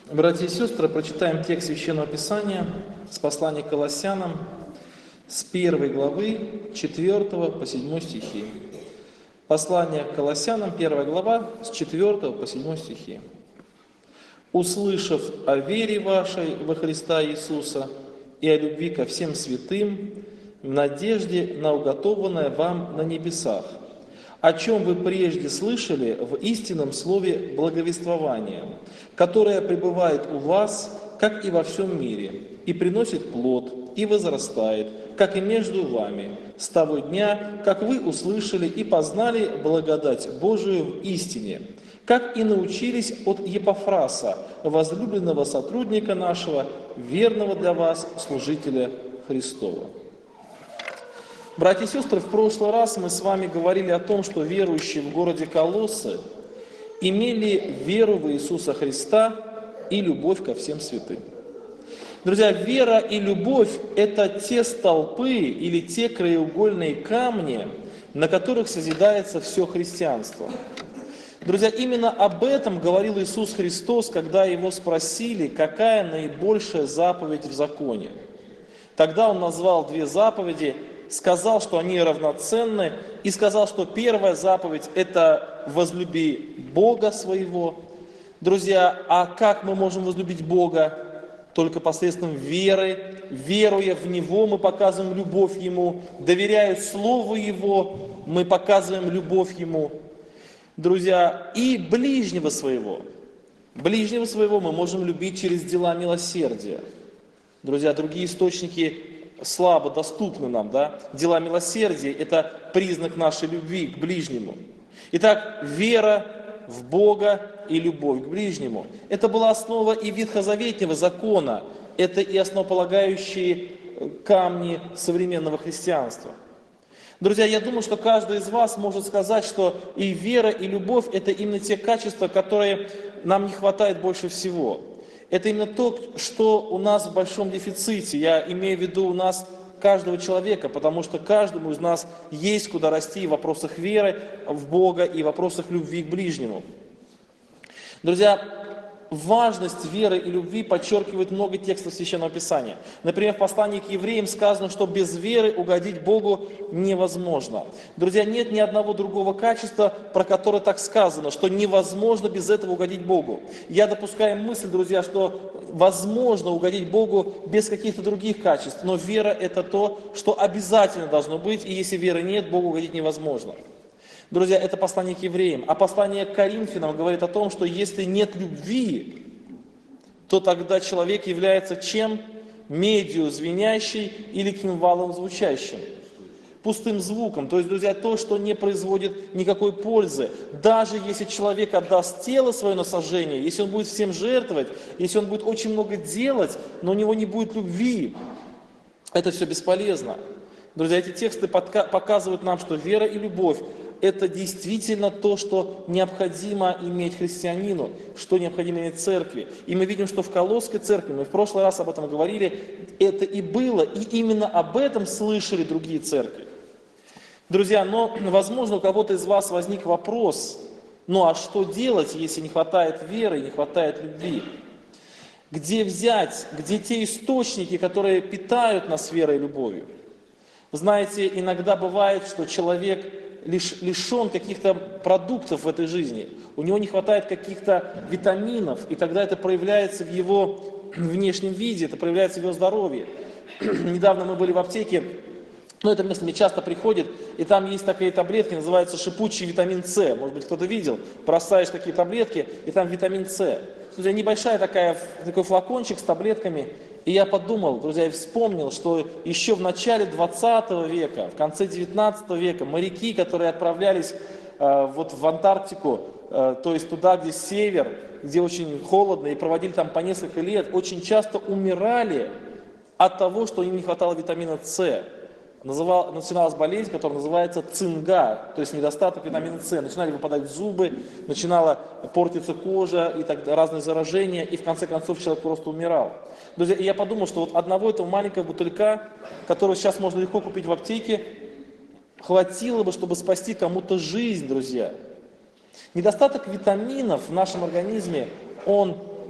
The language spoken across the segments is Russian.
Братья и сестры, прочитаем текст Священного Писания с послания к Колоссянам с 1 главы 4 по 7 стихи. Послание к Колоссянам, 1 глава, с 4 по 7 стихи. «Услышав о вере вашей во Христа Иисуса и о любви ко всем святым, в надежде на уготованное вам на небесах, о чем вы прежде слышали в истинном слове благовествования, которое пребывает у вас, как и во всем мире, и приносит плод, и возрастает, как и между вами, с того дня, как вы услышали и познали благодать Божию в истине, как и научились от Епафраса, возлюбленного сотрудника нашего, верного для вас служителя Христова». Братья и сестры, в прошлый раз мы с вами говорили о том, что верующие в городе Колоссы имели веру в Иисуса Христа и любовь ко всем святым. Друзья, вера и любовь – это те столпы или те краеугольные камни, на которых созидается все христианство. Друзья, именно об этом говорил Иисус Христос, когда Его спросили, какая наибольшая заповедь в законе. Тогда Он назвал две заповеди, сказал, что они равноценны, и сказал, что первая заповедь – это «возлюби Бога своего». Друзья, а как мы можем возлюбить Бога? Только посредством веры. Веруя в Него, мы показываем любовь Ему. Доверяя Слову Его, мы показываем любовь Ему. Друзья, и ближнего своего. Ближнего своего мы можем любить через дела милосердия. Друзья, другие источники слабо доступны нам, да? Дела милосердия – это признак нашей любви к ближнему. Итак, вера в Бога и любовь к ближнему. Это была основа и ветхозаветнего закона, это и основополагающие камни современного христианства. Друзья, я думаю, что каждый из вас может сказать, что и вера, и любовь – это именно те качества, которые нам не хватает больше всего. Это именно то, что у нас в большом дефиците. Я имею в виду у нас каждого человека, потому что каждому из нас есть куда расти в вопросах веры в Бога и в вопросах любви к ближнему. Друзья, важность веры и любви подчеркивает много текстов Священного Писания. Например, в послании к евреям сказано, что без веры угодить Богу невозможно. Друзья, нет ни одного другого качества, про которое так сказано, что невозможно без этого угодить Богу. Я допускаю мысль, друзья, что возможно угодить Богу без каких-то других качеств, но вера – это то, что обязательно должно быть, и если веры нет, Богу угодить невозможно. Друзья, это послание к евреям. А послание к Коринфянам говорит о том, что если нет любви, то тогда человек является чем? Медью звенящей или кимвалом звучащим. Пустым звуком. То есть, друзья, то, что не производит никакой пользы. Даже если человек отдаст тело свое на сожжение, если он будет всем жертвовать, если он будет очень много делать, но у него не будет любви, это все бесполезно. Друзья, эти тексты показывают нам, что вера и любовь – это действительно то, что необходимо иметь христианину, что необходимо иметь церкви. И мы видим, что в Колосской церкви, мы в прошлый раз об этом говорили, это и было, и именно об этом слышали другие церкви. Друзья, но, возможно, у кого-то из вас возник вопрос, ну а что делать, если не хватает веры, не хватает любви? Где взять, где те источники, которые питают нас верой и любовью? Знаете, иногда бывает, что человек лишен каких-то продуктов в этой жизни, у него не хватает каких-то витаминов, и тогда это проявляется в его внешнем виде, это проявляется в его здоровье. Недавно мы были в аптеке, это место мне часто приходит, и там есть такие таблетки, называются шипучий витамин С. Может быть, кто-то видел, бросаешь такие таблетки, и там витамин С. Друзья, небольшая такой флакончик с таблетками. И я подумал, друзья, и вспомнил, что еще в начале 20 века, в конце 19 века моряки, которые отправлялись в Антарктику, то есть туда, где север, где очень холодно, и проводили там по несколько лет, очень часто умирали от того, что им не хватало витамина С. Начиналась болезнь, которая называется цинга, то есть недостаток витамина С. Начинали выпадать зубы, начинала портиться кожа, и так разные заражения, и в конце концов человек просто умирал. Друзья, и я подумал, что вот одного этого маленького бутылька, которого сейчас можно легко купить в аптеке, хватило бы, чтобы спасти кому-то жизнь, друзья. Недостаток витаминов в нашем организме, он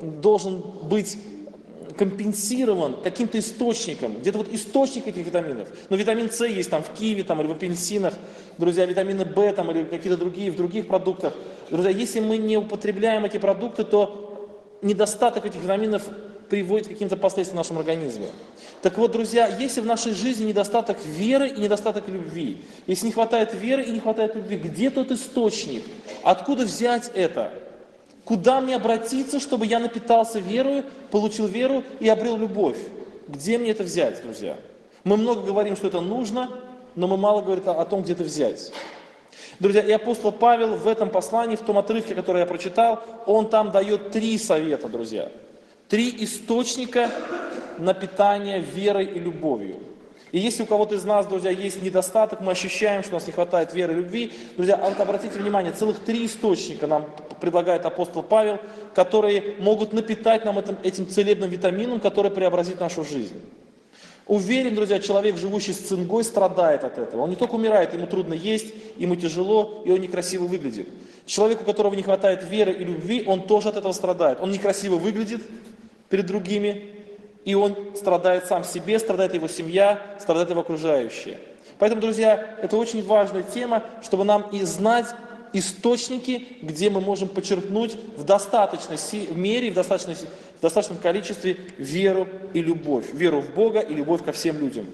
должен быть компенсирован каким-то источником, где-то вот источник этих витаминов. Но витамин С есть там в киви там, или в апельсинах, друзья, витамины В там, или какие-то другие в других продуктах. Друзья, если мы не употребляем эти продукты, то недостаток этих витаминов приводит к каким-то последствиям в нашем организме. Так вот, друзья, если в нашей жизни недостаток веры и недостаток любви, если не хватает веры и не хватает любви, где тот источник? Откуда взять это? Куда мне обратиться, чтобы я напитался верою, получил веру и обрел любовь? Где мне это взять, друзья? Мы много говорим, что это нужно, но мы мало говорим о том, где это взять. Друзья, и апостол Павел в этом послании, в том отрывке, который я прочитал, он там дает 3 совета, друзья. 3 источника напитания верой и любовью. И если у кого-то из нас, друзья, есть недостаток, мы ощущаем, что у нас не хватает веры и любви, друзья, вот обратите внимание, целых 3 источника нам предлагает апостол Павел, которые могут напитать нам этим целебным витамином, который преобразит нашу жизнь. Уверен, друзья, человек, живущий с цингой, страдает от этого. Он не только умирает, ему трудно есть, ему тяжело, и он некрасиво выглядит. Человек, у которого не хватает веры и любви, он тоже от этого страдает. Он некрасиво выглядит перед другими, и он страдает сам себе, страдает его семья, страдает его окружающие. Поэтому, друзья, это очень важная тема, чтобы нам и знать источники, где мы можем почерпнуть в достаточной мере, в достаточном количестве веру и любовь. Веру в Бога и любовь ко всем людям.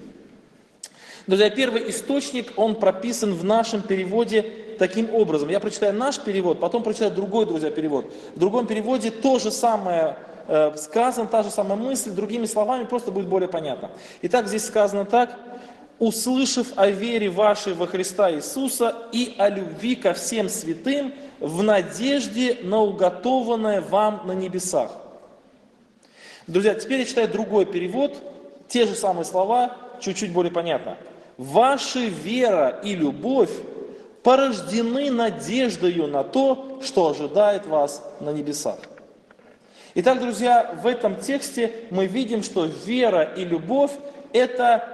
Друзья, первый источник, он прописан в нашем переводе таким образом. Я прочитаю наш перевод, потом прочитаю другой, друзья, перевод. В другом переводе то же самое сказано, та же самая мысль, другими словами, просто будет более понятно. Итак, здесь сказано так: «Услышав о вере вашей во Христа Иисуса и о любви ко всем святым, в надежде на уготованное вам на небесах». Друзья, теперь я читаю другой перевод, те же самые слова, чуть-чуть более понятно. «Ваша вера и любовь порождены надеждою на то, что ожидает вас на небесах». Итак, друзья, в этом тексте мы видим, что вера и любовь – это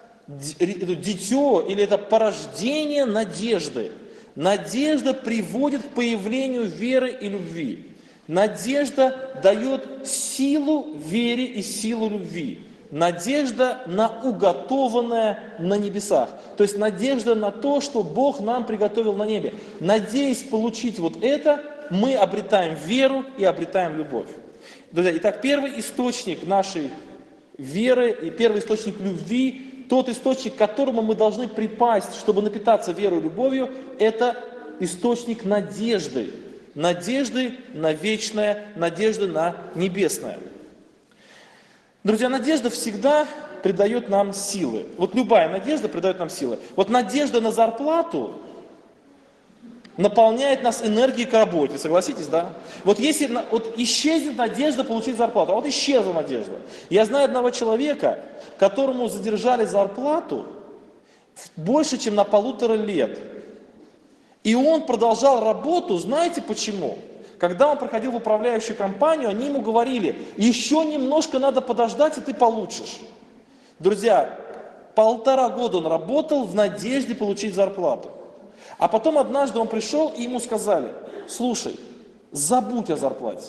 дитё или это порождение надежды. Надежда приводит к появлению веры и любви. Надежда дает силу вере и силу любви. Надежда на уготованное на небесах. То есть надежда на то, что Бог нам приготовил на небе. Надеясь получить вот это, мы обретаем веру и обретаем любовь. Друзья, итак, первый источник нашей веры и первый источник любви, тот источник, к которому мы должны припасть, чтобы напитаться верой и любовью, это источник надежды. Надежды на вечное, надежды на небесное. Друзья, надежда всегда придает нам силы. Вот любая надежда придает нам силы. Вот надежда на зарплату наполняет нас энергией к работе, согласитесь, да? Вот если исчезнет надежда получить зарплату, а вот исчезла надежда. Я знаю одного человека, которому задержали зарплату больше, чем на 1,5 лет. И он продолжал работу, знаете почему? Когда он проходил в управляющую компанию, они ему говорили: еще немножко надо подождать, и ты получишь. Друзья, 1,5 года он работал в надежде получить зарплату. А потом однажды он пришел, и ему сказали: слушай, забудь о зарплате.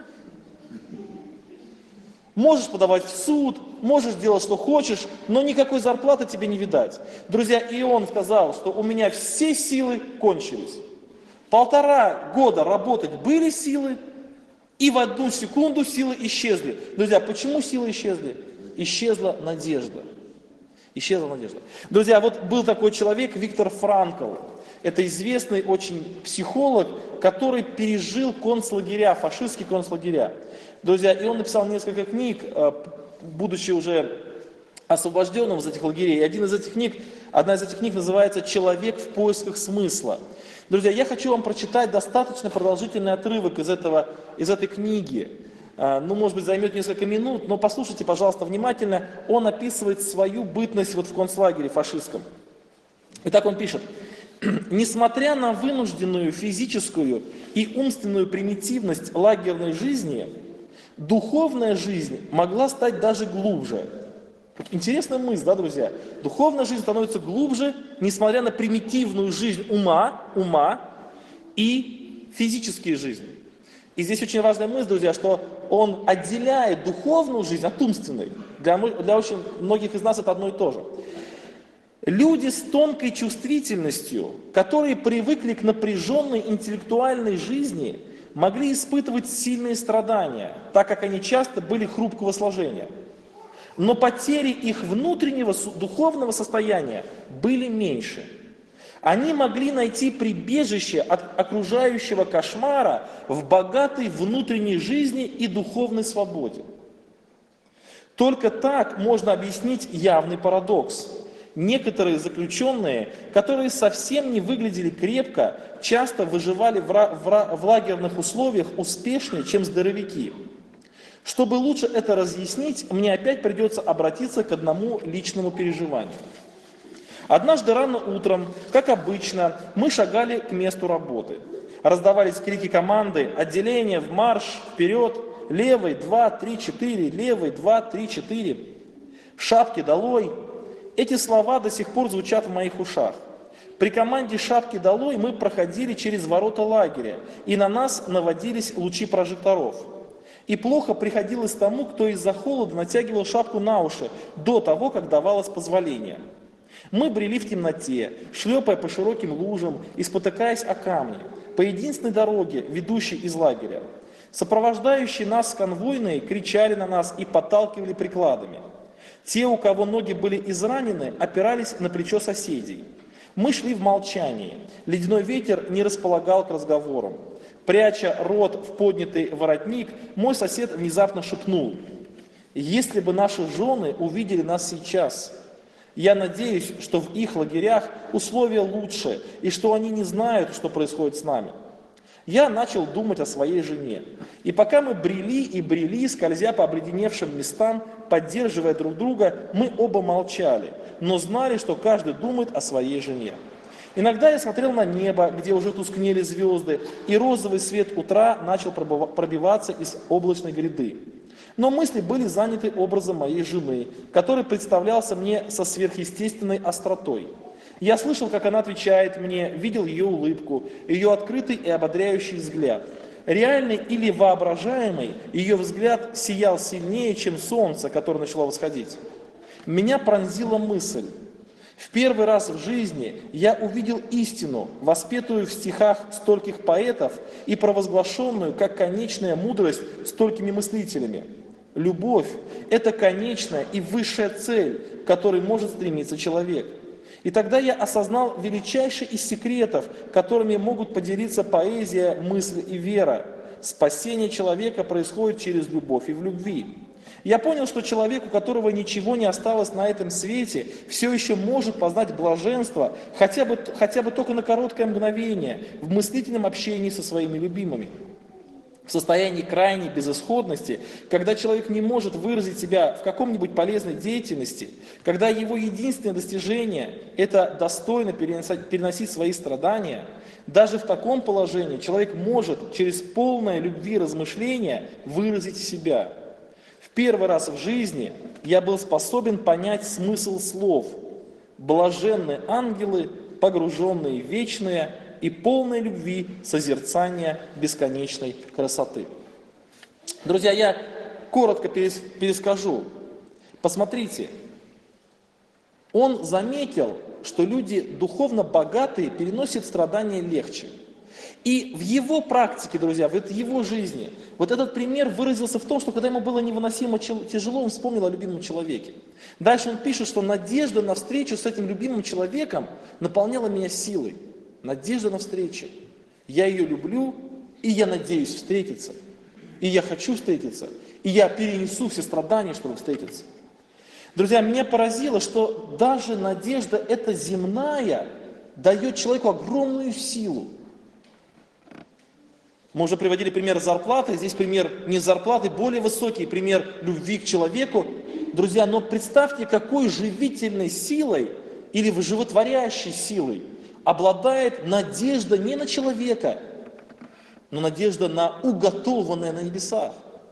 Можешь подавать в суд, можешь делать, что хочешь, но никакой зарплаты тебе не видать. Друзья, и он сказал, что у меня все силы кончились. 1,5 года работать были силы, и в 1 секунду силы исчезли. Друзья, почему силы исчезли? Исчезла надежда. Исчезла надежда. Друзья, вот был такой человек, Виктор Франкл. Это известный очень психолог, который пережил концлагеря, фашистские концлагеря. Друзья, и он написал несколько книг, будучи уже освобожденным из этих лагерей. И одна из этих книг называется «Человек в поисках смысла». Друзья, я хочу вам прочитать достаточно продолжительный отрывок из этой книги. Может быть, займет несколько минут, но послушайте, пожалуйста, внимательно. Он описывает свою бытность в концлагере фашистском. Итак, он пишет: «Несмотря на вынужденную физическую и умственную примитивность лагерной жизни, духовная жизнь могла стать даже глубже». Интересная мысль, да, друзья? Духовная жизнь становится глубже, несмотря на примитивную жизнь ума и физические жизни. И здесь очень важная мысль, друзья, что он отделяет духовную жизнь от умственной. Для очень многих из нас это одно и то же. Люди с тонкой чувствительностью, которые привыкли к напряженной интеллектуальной жизни, могли испытывать сильные страдания, так как они часто были хрупкого сложения. Но потери их внутреннего духовного состояния были меньше. Они могли найти прибежище от окружающего кошмара в богатой внутренней жизни и духовной свободе. Только так можно объяснить явный парадокс. Некоторые заключенные, которые совсем не выглядели крепко, часто выживали в лагерных условиях успешнее, чем здоровяки. Чтобы лучше это разъяснить, мне опять придется обратиться к одному личному переживанию. Однажды рано утром, как обычно, мы шагали к месту работы. Раздавались крики команды: отделение в марш, вперед, левый, 2, 3, 4, левый, 2, 3, 4, шапки долой. Эти слова до сих пор звучат в моих ушах. При команде «шапки долой» мы проходили через ворота лагеря, и на нас наводились лучи прожекторов. И плохо приходилось тому, кто из-за холода натягивал шапку на уши до того, как давалось позволение. Мы брели в темноте, шлепая по широким лужам и спотыкаясь о камни, по единственной дороге, ведущей из лагеря. Сопровождающие нас конвойные кричали на нас и подталкивали прикладами. Те, у кого ноги были изранены, опирались на плечо соседей. Мы шли в молчании. Ледяной ветер не располагал к разговорам. Пряча рот в поднятый воротник, мой сосед внезапно шепнул: «Если бы наши жены увидели нас сейчас, я надеюсь, что в их лагерях условия лучше, и что они не знают, что происходит с нами». Я начал думать о своей жене. И пока мы брели и брели, скользя по обледеневшим местам, поддерживая друг друга, мы оба молчали, но знали, что каждый думает о своей жене. Иногда я смотрел на небо, где уже тускнели звезды, и розовый свет утра начал пробиваться из облачной гряды. Но мысли были заняты образом моей жены, который представлялся мне со сверхъестественной остротой. Я слышал, как она отвечает мне, видел ее улыбку, ее открытый и ободряющий взгляд. Реальный или воображаемый, ее взгляд сиял сильнее, чем солнце, которое начало восходить. Меня пронзила мысль. В первый раз в жизни я увидел истину, воспетую в стихах стольких поэтов и провозглашенную как конечная мудрость столькими мыслителями. Любовь – это конечная и высшая цель, к которой может стремиться человек. И тогда я осознал величайший из секретов, которыми могут поделиться поэзия, мысль и вера. Спасение человека происходит через любовь и в любви. Я понял, что человек, у которого ничего не осталось на этом свете, все еще может познать блаженство, хотя бы только на короткое мгновение, в мыслительном общении со своими любимыми. В состоянии крайней безысходности, когда человек не может выразить себя в каком-нибудь полезной деятельности, когда его единственное достижение – это достойно переносить свои страдания, даже в таком положении человек может через полное любви размышления выразить себя. В первый раз в жизни я был способен понять смысл слов: «Блаженны ангелы, погруженные в вечное и полной любви созерцания бесконечной красоты». Друзья, я коротко перескажу. Посмотрите, он заметил, что люди духовно богатые переносят страдания легче. И в его практике, друзья, в его жизни, вот этот пример выразился в том, что когда ему было невыносимо тяжело, он вспомнил о любимом человеке. Дальше он пишет, что надежда на встречу с этим любимым человеком наполняла меня силой. Надежда на встречу. Я ее люблю, и я надеюсь встретиться. И я хочу встретиться. И я перенесу все страдания, чтобы встретиться. Друзья, меня поразило, что даже надежда эта земная дает человеку огромную силу. Мы уже приводили пример зарплаты, здесь пример не зарплаты, более высокий пример любви к человеку. Друзья, но представьте, какой живительной силой или животворящей силой обладает надежда не на человека, но надежда на уготованное на небесах.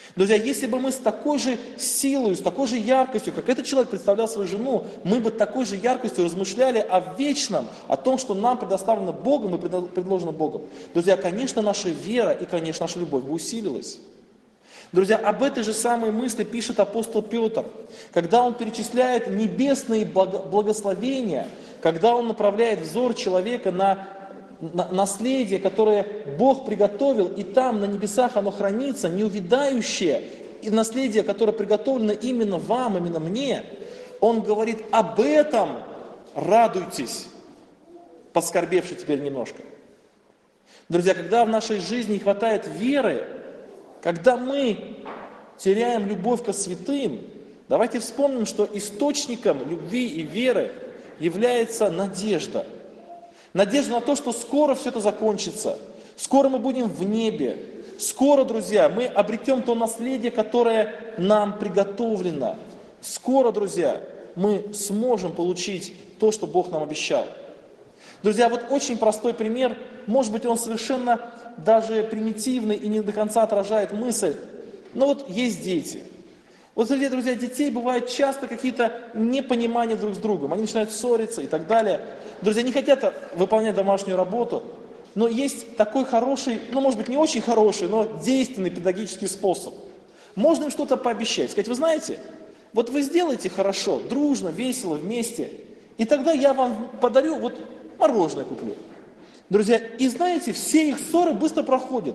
Друзья, если бы мы с такой же силой, с такой же яркостью, как этот человек представлял свою жену, мы бы такой же яркостью размышляли о вечном, о том, что нам предоставлено Богом и предложено Богом. Друзья, конечно, наша вера и, конечно, наша любовь бы усилилась. Друзья, об этой же самой мысли пишет апостол Петр, когда он перечисляет небесные благословения, когда он направляет взор человека на наследие, которое Бог приготовил, и там на небесах оно хранится, неувядающее, и наследие, которое приготовлено именно вам, именно мне, он говорит: об этом радуйтесь, поскорбевши теперь немножко. Друзья, когда в нашей жизни не хватает веры, когда мы теряем любовь ко святым, давайте вспомним, что источником любви и веры является надежда. Надежда на то, что скоро все это закончится, скоро мы будем в небе, скоро, друзья, мы обретем то наследие, которое нам приготовлено. Скоро, друзья, мы сможем получить то, что Бог нам обещал. Друзья, вот очень простой пример, может быть, он совершенно даже примитивный и не до конца отражает мысль, но вот есть дети. Вот среди, друзья, детей бывают часто какие-то непонимания друг с другом, они начинают ссориться и так далее. Друзья, не хотят выполнять домашнюю работу, но есть такой хороший, ну, может быть, не очень хороший, но действенный педагогический способ. Можно им что-то пообещать, сказать: вы знаете, вот вы сделаете хорошо, дружно, весело, вместе, и тогда я вам подарю, вот мороженое куплю. Друзья, и знаете, все их ссоры быстро проходят.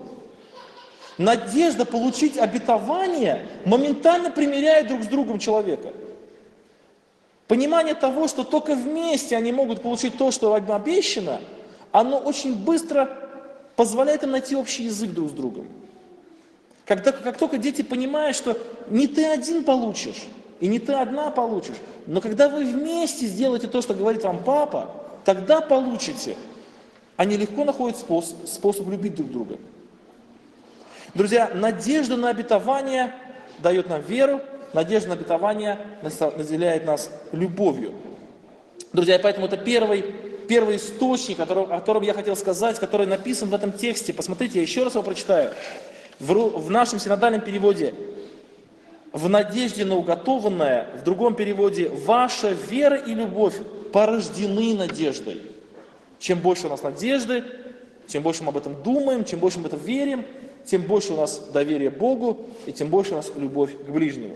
Надежда получить обетование моментально примиряет друг с другом человека. Понимание того, что только вместе они могут получить то, что им обещано, оно очень быстро позволяет им найти общий язык друг с другом. Как только дети понимают, что не ты один получишь, и не ты одна получишь, но когда вы вместе сделаете то, что говорит вам папа, тогда получите. Они легко находят способ любить друг друга. Друзья, надежда на обетование дает нам веру, надежда на обетование наделяет нас любовью. Друзья, поэтому это первый источник, о котором я хотел сказать, который написан в этом тексте. Посмотрите, я еще раз его прочитаю. В нашем синодальном переводе: в надежде на уготованное, в другом переводе: ваша вера и любовь порождены надеждой. Чем больше у нас надежды, чем больше мы об этом думаем, чем больше мы в это верим, тем больше у нас доверие Богу, и тем больше у нас любовь к ближнему.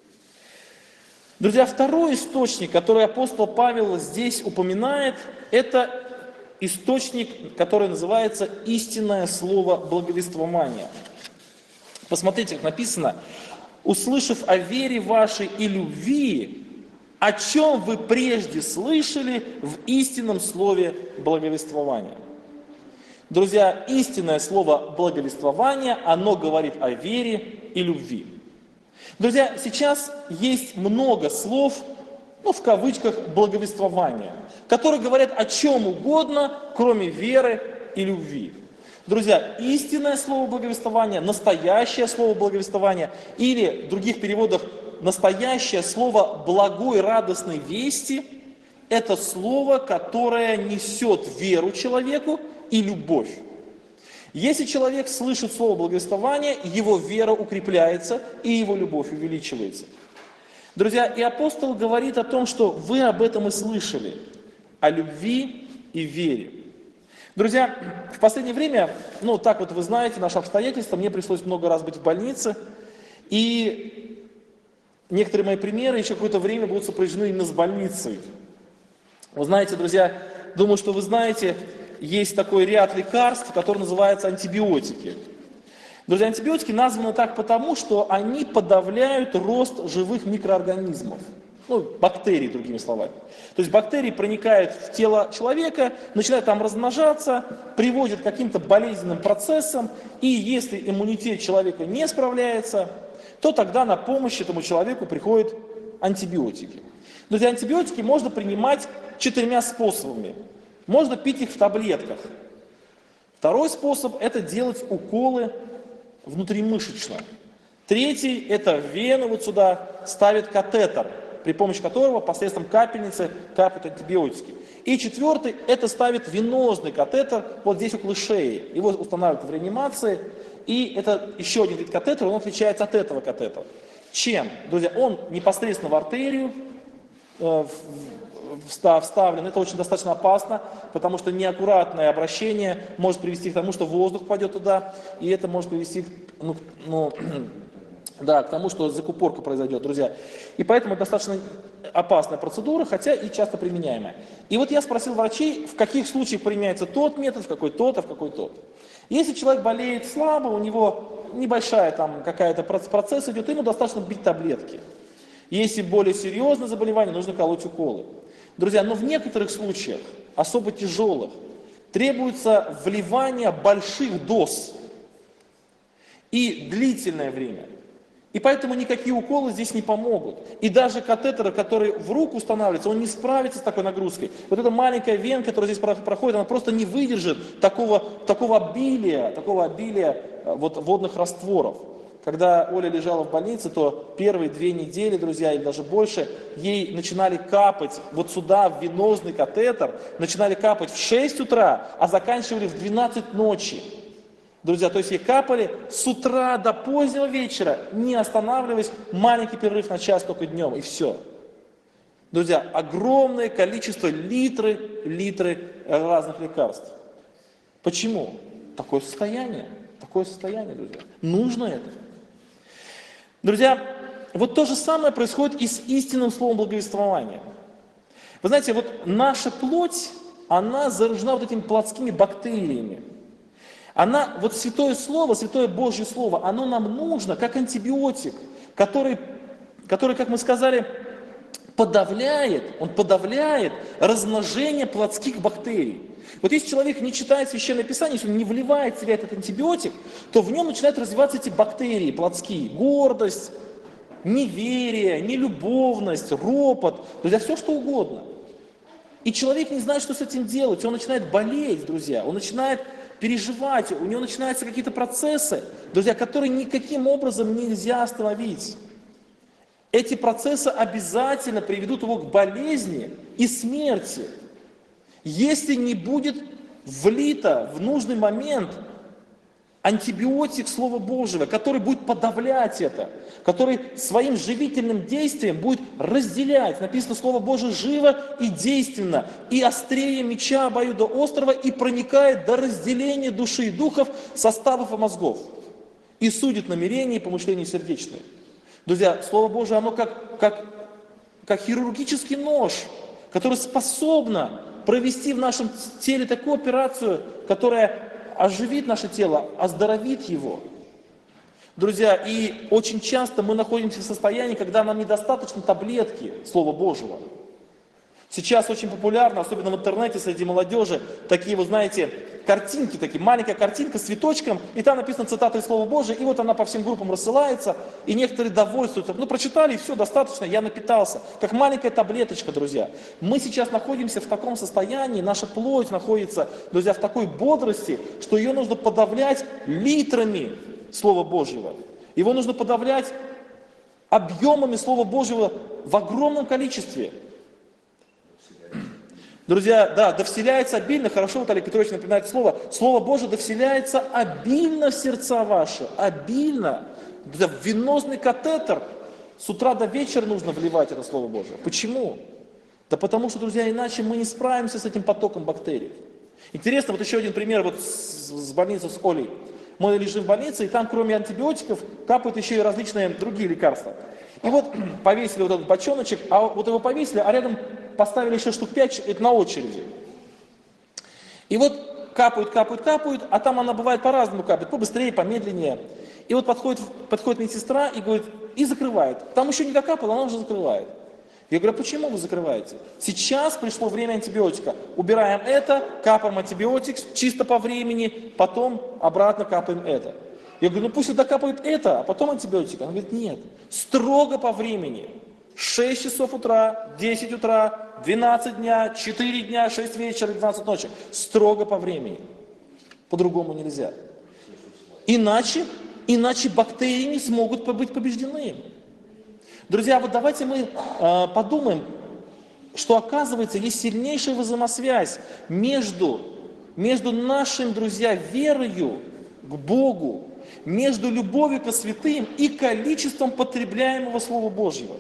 Друзья, второй источник, который апостол Павел здесь упоминает, это источник, который называется истинное слово благовествования. Посмотрите, как написано: услышав о вере вашей и любви, о чем вы прежде слышали в истинном слове благовествования. Друзья, истинное слово благовествования, оно говорит о вере и любви. Друзья, сейчас есть много слов, в кавычках, благовествования, которые говорят о чем угодно, кроме веры и любви. Друзья, истинное слово благовествования, настоящее слово благовествования, или в других переводах настоящее слово благой радостной вести, это слово, которое несет веру человеку и любовь. Если человек слышит слово благовествования, его вера укрепляется и его любовь увеличивается. Друзья, и апостол говорит о том, что вы об этом и слышали, о любви и вере. Друзья, в последнее время, так вот вы знаете, наши обстоятельства, мне пришлось много раз быть в больнице, и некоторые мои примеры еще какое-то время будут сопряжены именно с больницей. Вы знаете, друзья, думаю, что вы знаете, есть такой ряд лекарств, который называется антибиотики. Друзья, антибиотики названы так потому, что они подавляют рост живых микроорганизмов. Бактерий, другими словами. То есть бактерии проникают в тело человека, начинают там размножаться, приводят к каким-то болезненным процессам, и если иммунитет человека не справляется, то тогда на помощь этому человеку приходят антибиотики. Друзья, антибиотики можно принимать 4 способами. Можно пить их в таблетках. Второй способ – это делать уколы внутримышечно. Третий – это в вену вот сюда ставят катетер, при помощи которого посредством капельницы капают антибиотики. И четвертый – это ставит венозный катетер вот здесь около шеи. Его устанавливают в реанимации, И это еще один вид катетера, он отличается от этого катетера. Чем? Друзья, он непосредственно в артерию вставлен. Это очень достаточно опасно, потому что неаккуратное обращение может привести к тому, что воздух пойдет туда, и это может привести к тому, что закупорка произойдет, друзья. И поэтому достаточно опасная процедура, хотя и часто применяемая. И вот я спросил врачей, в каких случаях применяется тот метод, в какой тот, а в какой тот. Если человек болеет слабо, у него небольшая там какая-то процесс идет, ему достаточно бить таблетки. Если более серьезное заболевание, нужно колоть уколы. Друзья, но в некоторых случаях, особо тяжелых, требуется вливание больших доз и длительное время. И поэтому никакие уколы здесь не помогут. И даже катетер, который в руку устанавливается, он не справится с такой нагрузкой. Вот эта маленькая вена, которая здесь проходит, она просто не выдержит такого обилия вот, водных растворов. Когда Оля лежала в больнице, то первые 2 недели, друзья, или даже больше, ей начинали капать вот сюда, в венозный катетер, начинали капать в 6 утра, а заканчивали в 12 ночи. Друзья, то есть ей капали с утра до позднего вечера, не останавливаясь, маленький перерыв на час только днем, и все. Друзья, огромное количество литры разных лекарств. Почему? Такое состояние, друзья. Нужно это. Друзья, вот то же самое происходит и с истинным словом благовествования. Вы знаете, вот наша плоть, она заражена вот этими плотскими бактериями. Вот святое слово, святое Божье слово, оно нам нужно как антибиотик, который, как мы сказали, подавляет размножение плотских бактерий. Вот если человек не читает Священное Писание, если он не вливает в себя этот антибиотик, то в нем начинают развиваться эти бактерии плотские. Гордость, неверие, нелюбовность, ропот, друзья, все что угодно. И человек не знает, что с этим делать, он начинает болеть, друзья, он начинает переживать, у него начинаются какие-то процессы, друзья, которые никаким образом нельзя остановить. Эти процессы обязательно приведут его к болезни и смерти, если не будет влито в нужный момент антибиотик Слова Божьего, который будет подавлять это, который своим живительным действием будет разделять. Написано, Слово Божие живо и действенно, и острее меча обоюдоострого, и проникает до разделения души и духов, составов и мозгов, и судит намерения и помышления сердечные. Друзья, Слово Божие, оно как хирургический нож, который способно провести в нашем теле такую операцию, которая оживит наше тело, оздоровит его. Друзья, и очень часто мы находимся в состоянии, когда нам недостаточно таблетки Слова Божьего. Сейчас очень популярно, особенно в интернете среди молодежи, такие, вы знаете, картинки, такие, маленькая картинка с цветочком, и там написано цитата из Слова Божия, и вот она по всем группам рассылается, и некоторые довольствуются. Прочитали, и все, достаточно, я напитался. Как маленькая таблеточка, друзья. Мы сейчас находимся в таком состоянии, наша плоть находится, друзья, в такой бодрости, что ее нужно подавлять литрами Слова Божьего. Его нужно подавлять объемами Слова Божьего в огромном количестве. Друзья, да, довселяется обильно, хорошо, Виталий Петрович напоминает Слово Божие довселяется обильно в сердца ваши, обильно. В венозный катетер с утра до вечера нужно вливать это Слово Божие. Почему? Да потому что, друзья, иначе мы не справимся с этим потоком бактерий. Интересно, вот еще один пример вот с больницы с Олей. Мы лежим в больнице, и там кроме антибиотиков капают еще и различные другие лекарства. И вот повесили вот этот бочоночек, а вот его повесили, а рядом поставили еще штук 5 на очереди. И вот капают, а там она бывает по-разному капает, побыстрее, помедленнее. И вот подходит медсестра и говорит, и закрывает. Там еще не докапала, она уже закрывает. Я говорю, а почему вы закрываете? Сейчас пришло время антибиотика. Убираем это, капаем антибиотик чисто по времени, потом обратно капаем это. Я говорю, пусть докапают это, а потом антибиотик. Она говорит, нет, строго по времени. 6 часов утра, 10 утра, 12 дня, 4 дня, 6 вечера, 12 ночи. Строго по времени. По-другому нельзя. Иначе бактерии не смогут быть побеждены. Друзья, вот давайте мы подумаем, что оказывается есть сильнейшая взаимосвязь между нашим, друзья, верою к Богу между любовью ко святым и количеством потребляемого Слова Божьего.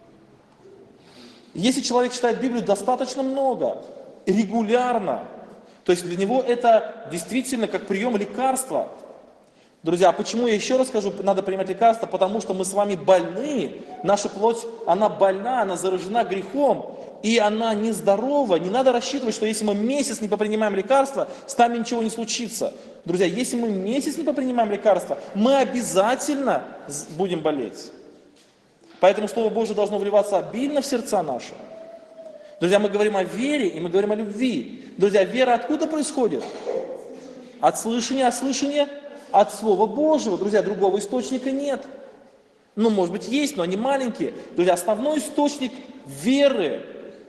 Если человек читает Библию достаточно много, регулярно, то есть для него это действительно как прием лекарства. Друзья, а почему я еще раз скажу, надо принимать лекарства? Потому что мы с вами больны, наша плоть, она больна, она заражена грехом, и она нездорова. Не надо рассчитывать, что если мы месяц не попринимаем лекарства, с нами ничего не случится. Друзья, если мы месяц не попринимаем лекарства, мы обязательно будем болеть. Поэтому Слово Божие должно вливаться обильно в сердца наши. Друзья, мы говорим о вере и мы говорим о любви. Друзья, вера откуда происходит? От слышания, от Слова Божьего. Друзья, другого источника нет. Ну, может быть, есть, но они маленькие. Друзья, основной источник веры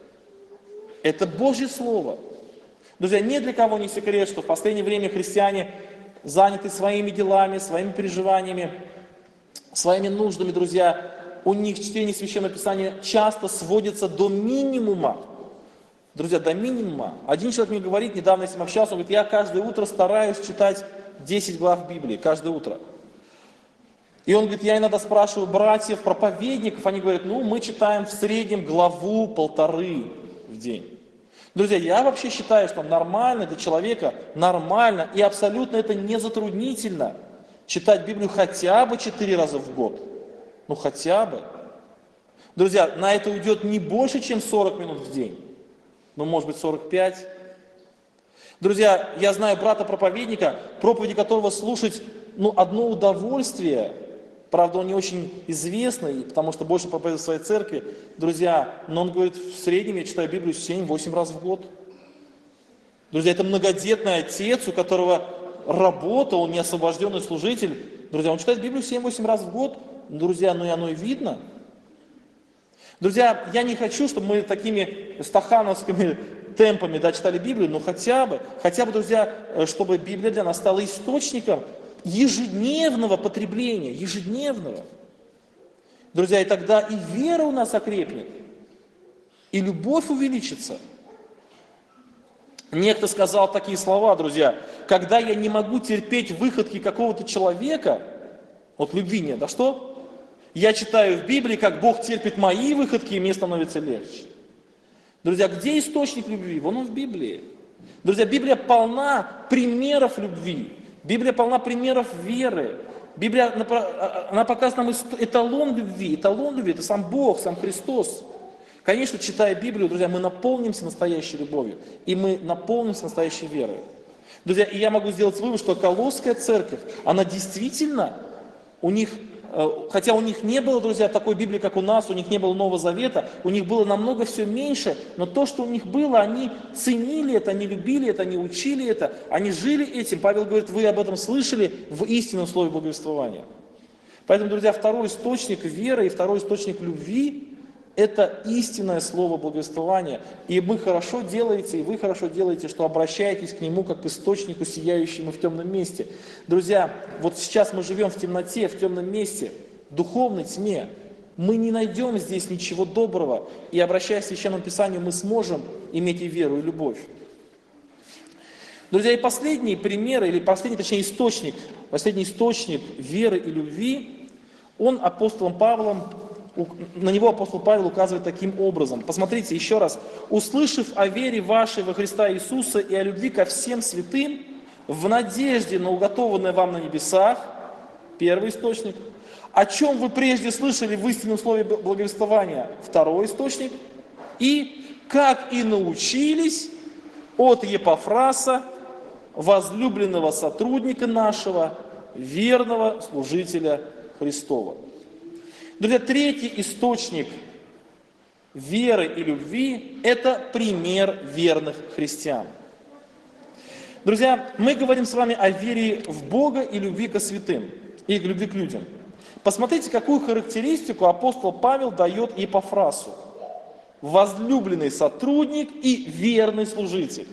– это Божье Слово. Друзья, ни для кого не секрет, что в последнее время христиане заняты своими делами, своими переживаниями, своими нуждами, друзья. У них чтение Священного Писания часто сводится до минимума. Друзья, до минимума. Один человек мне говорит, недавно я с ним общался, он говорит, я каждое утро стараюсь читать 10 глав Библии, каждое утро. И он говорит, я иногда спрашиваю братьев, проповедников, они говорят, ну мы читаем в среднем главу 1,5 в день. Друзья, я вообще считаю, что нормально для человека, нормально и абсолютно это не затруднительно читать Библию хотя бы 4 раза в год. Ну хотя бы. Друзья, на это уйдет не больше, чем 40 минут в день. Ну может быть 45. Друзья, я знаю брата-проповедника, проповеди которого слушать, ну, одно удовольствие. Правда, он не очень известный, потому что больше проповедует в своей церкви. Друзья, но он говорит, в среднем я читаю Библию 7-8 раз в год. Друзья, это многодетный отец, у которого работа, он не освобожденный служитель. Друзья, он читает Библию 7-8 раз в год. Друзья, ну и оно и видно. Друзья, я не хочу, чтобы мы такими стахановскими темпами читали Библию, но хотя бы, друзья, чтобы Библия для нас стала источником ежедневного потребления, ежедневного. Друзья, и тогда и вера у нас окрепнет, и любовь увеличится. Некто сказал такие слова, друзья, когда я не могу терпеть выходки какого-то человека, вот любви нет, да что? Я читаю в Библии, как Бог терпит мои выходки, и мне становится легче. Друзья, где источник любви? Вон он в Библии. Друзья, Библия полна примеров любви. Библия полна примеров веры. Библия, она показывает нам эталон любви. Эталон любви – это сам Бог, сам Христос. Конечно, читая Библию, друзья, мы наполнимся настоящей любовью. И мы наполнимся настоящей верой. Друзья, и я могу сделать вывод, что Колосская церковь, она действительно, у них, хотя у них не было, друзья, такой Библии, как у нас, у них не было Нового Завета, у них было намного все меньше, но то, что у них было, они ценили это, они любили это, они учили это, они жили этим. Павел говорит, вы об этом слышали в истинном слове благовествования. Поэтому, друзья, второй источник веры и второй источник любви – это истинное слово благовествования. И вы хорошо делаете, что обращаетесь к нему как к источнику, сияющему в темном месте. Друзья, вот сейчас мы живем в темноте, в темном месте, в духовной тьме. Мы не найдем здесь ничего доброго. И обращаясь к Священному Писанию, мы сможем иметь и веру, и любовь. Друзья, и последний пример, или последний источник веры и любви, он апостолом Павлом, на него апостол Павел указывает таким образом. Посмотрите еще раз. «Услышав о вере вашей во Христа Иисуса и о любви ко всем святым, в надежде на уготованное вам на небесах», первый источник, «о чем вы прежде слышали в истинном слове благовествования», второй источник, и «как и научились от Епафраса, возлюбленного сотрудника нашего, верного служителя Христова». Друзья, третий источник веры и любви – это пример верных христиан. Друзья, мы говорим с вами о вере в Бога и любви ко святым, и любви к людям. Посмотрите, какую характеристику апостол Павел дает Епафрасу. Возлюбленный сотрудник и верный служитель.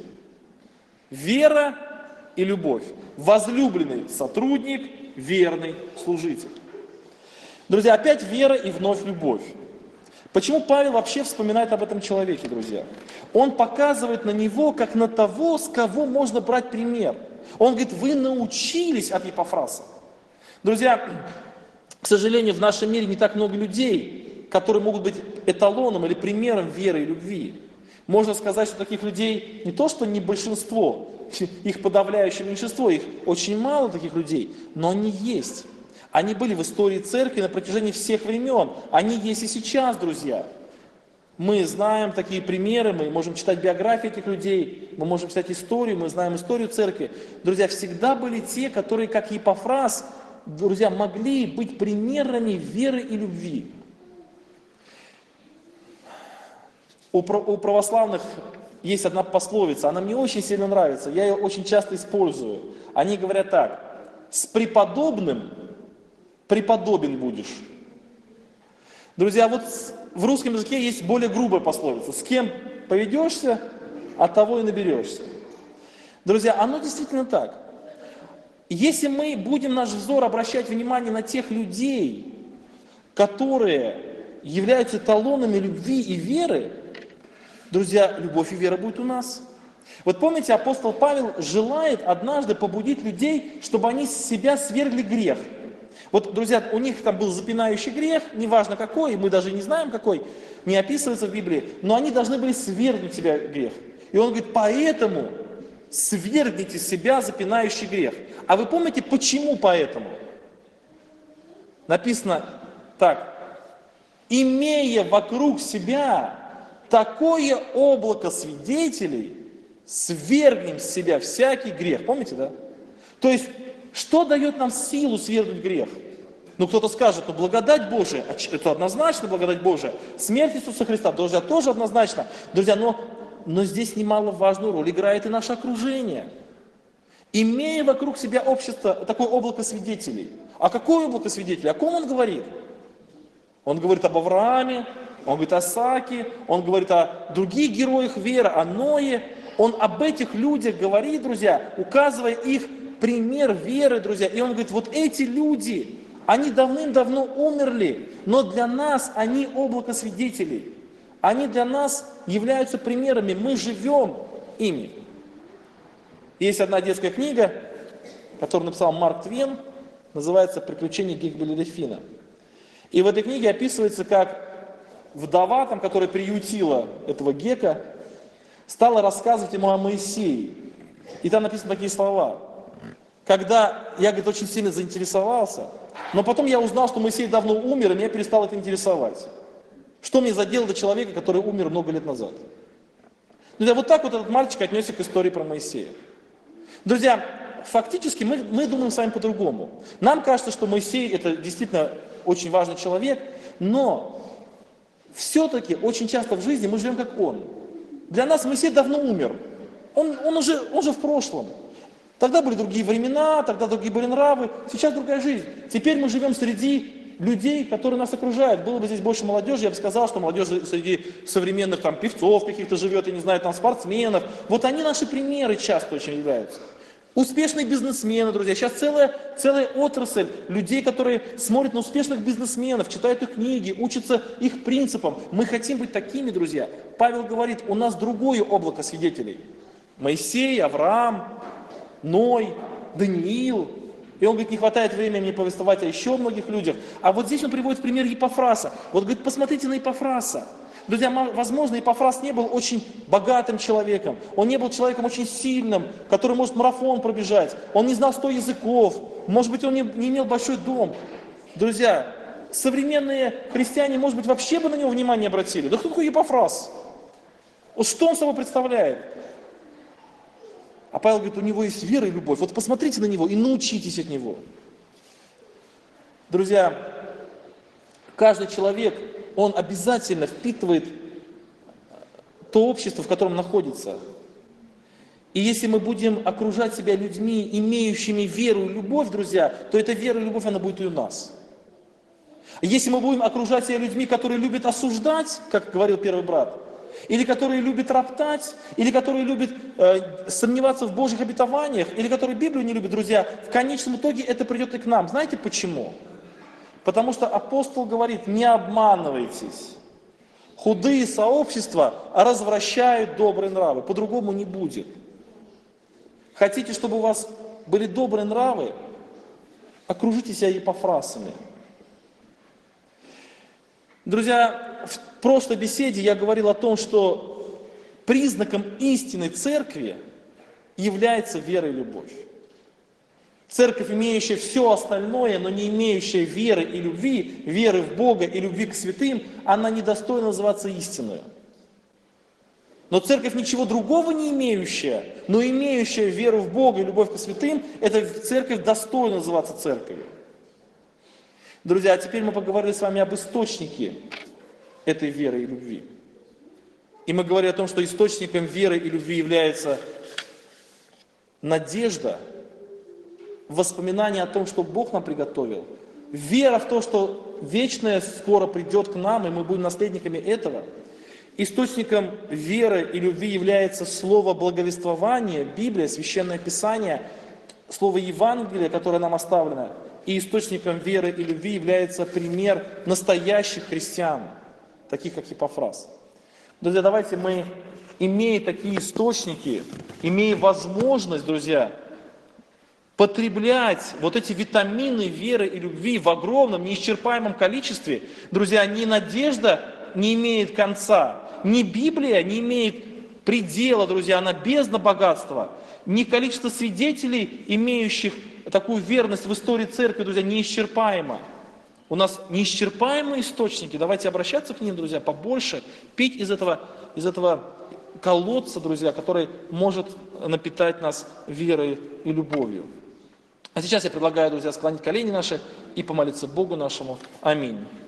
Вера и любовь. Возлюбленный сотрудник, верный служитель. Друзья, опять вера и вновь любовь. Почему Павел вообще вспоминает об этом человеке, друзья? Он показывает на него, как на того, с кого можно брать пример. Он говорит, вы научились от Епафраса. Друзья, к сожалению, в нашем мире не так много людей, которые могут быть эталоном или примером веры и любви. Можно сказать, что таких людей не то, что не большинство, их подавляющее меньшинство, их очень мало таких людей, но они есть. Они были в истории церкви на протяжении всех времен. Они есть и сейчас, друзья. Мы знаем такие примеры, мы можем читать биографии этих людей, мы можем читать историю, мы знаем историю церкви. Друзья, всегда были те, которые, как Епафрас, друзья, могли быть примерами веры и любви. У православных есть одна пословица, она мне очень сильно нравится, я ее очень часто использую. Они говорят так: с преподобным преподобен будешь. Друзья, вот в русском языке есть более грубая пословица: с кем поведешься, от того и наберешься. Друзья, оно действительно так. Если мы будем наш взор обращать внимание на тех людей, которые являются эталонами любви и веры, друзья, любовь и вера будет у нас. Вот помните, апостол Павел желает однажды побудить людей, чтобы они с себя свергли грех. Вот, друзья, у них там был запинающий грех, неважно какой, мы даже не знаем какой, не описывается в Библии, но они должны были свергнуть себя грех. И он говорит: поэтому свергните с себя запинающий грех. А вы помните, почему поэтому? Написано так: имея вокруг себя такое облако свидетелей, свергнем с себя всякий грех. Помните, да? То есть, что дает нам силу свергнуть грех? Ну, кто-то скажет: ну, благодать Божия, это однозначно благодать Божия. Смерть Иисуса Христа, друзья, тоже однозначно. Друзья, но здесь немаловажную роль играет и наше окружение. Имея вокруг себя общество, такое облако свидетелей. А какое облако свидетелей? О ком он говорит? Он говорит об Аврааме, он говорит о Исааке, он говорит о других героях веры, о Ное. Он об этих людях говорит, друзья, указывая их пример веры, друзья. И он говорит: вот эти люди, они давным-давно умерли, но для нас они облако свидетелей. Они для нас являются примерами, мы живем ими. Есть одна детская книга, которую написал Марк Твен, называется «Приключения Геккеля и Дельфина». И в этой книге описывается, как вдова, которая приютила этого Гека, стала рассказывать ему о Моисее. И там написаны такие слова: когда я, говорит, очень сильно заинтересовался, но потом я узнал, что Моисей давно умер, и меня перестало это интересовать. Что мне за дело до человека, который умер много лет назад? Друзья, вот так вот этот мальчик отнесся к истории про Моисея. Друзья, фактически мы думаем с вами по-другому. Нам кажется, что Моисей это действительно очень важный человек, но все-таки очень часто в жизни мы живем как он. Для нас Моисей давно умер. Он уже в прошлом. Тогда были другие времена, тогда другие были нравы, сейчас другая жизнь. Теперь мы живем среди людей, которые нас окружают. Было бы здесь больше молодежи, я бы сказал, что молодежь среди современных певцов каких-то живет, я не знаю, спортсменов. Вот они наши примеры часто очень являются. Успешные бизнесмены, друзья. Сейчас целая отрасль людей, которые смотрят на успешных бизнесменов, читают их книги, учатся их принципам. Мы хотим быть такими, друзья. Павел говорит: у нас другое облако свидетелей. Моисей, Авраам, Ной, Даниил. И он говорит: не хватает времени повествовать о еще многих людях. А вот здесь он приводит пример Епафраса. Вот говорит: посмотрите на Епафраса. Друзья, возможно, Епафрас не был очень богатым человеком. Он не был человеком очень сильным, который может марафон пробежать. Он не знал 100 языков. Может быть, он не имел большой дом. Друзья, современные христиане, может быть, вообще бы на него внимание обратили. Да кто такой Епафрас? Вот что он собой представляет? А Павел говорит: у него есть вера и любовь. Вот посмотрите на него и научитесь от него. Друзья, каждый человек, он обязательно впитывает то общество, в котором находится. И если мы будем окружать себя людьми, имеющими веру и любовь, друзья, то эта вера и любовь, она будет и у нас. Если мы будем окружать себя людьми, которые любят осуждать, как говорил первый брат, или которые любят роптать, или которые любят сомневаться в Божьих обетованиях, или которые Библию не любят, друзья, в конечном итоге это придет и к нам. Знаете почему? Потому что апостол говорит: не обманывайтесь. Худые сообщества развращают добрые нравы. По-другому не будет. Хотите, чтобы у вас были добрые нравы? Окружите себя епофрасами. Друзья, в прошлой беседе я говорил о том, что признаком истинной церкви является вера и любовь. Церковь, имеющая все остальное, но не имеющая веры и любви, веры в Бога и любви к святым, она недостойна называться истинной. Но церковь, ничего другого не имеющая, но имеющая веру в Бога и любовь к святым, эта церковь достойна называться церковью. Друзья, а теперь мы поговорили с вами об источнике этой веры и любви. И мы говорили о том, что источником веры и любви является надежда, воспоминание о том, что Бог нам приготовил, вера в то, что вечное скоро придет к нам, и мы будем наследниками этого. Источником веры и любви является слово благовествования, Библия, Священное Писание, слово Евангелие, которое нам оставлено. И источником веры и любви является пример настоящих христиан, таких как Епофрас. Друзья, давайте мы, имея такие источники, имея возможность, друзья, потреблять вот эти витамины веры и любви в огромном, неисчерпаемом количестве, друзья, ни надежда не имеет конца, ни Библия не имеет предела, друзья, она бездна богатства, ни количество свидетелей, имеющих такую верность в истории церкви, друзья, неисчерпаемо. У нас неисчерпаемые источники, давайте обращаться к ним, друзья, побольше, пить из этого колодца, друзья, который может напитать нас верой и любовью. А сейчас я предлагаю, друзья, склонить колени наши и помолиться Богу нашему. Аминь.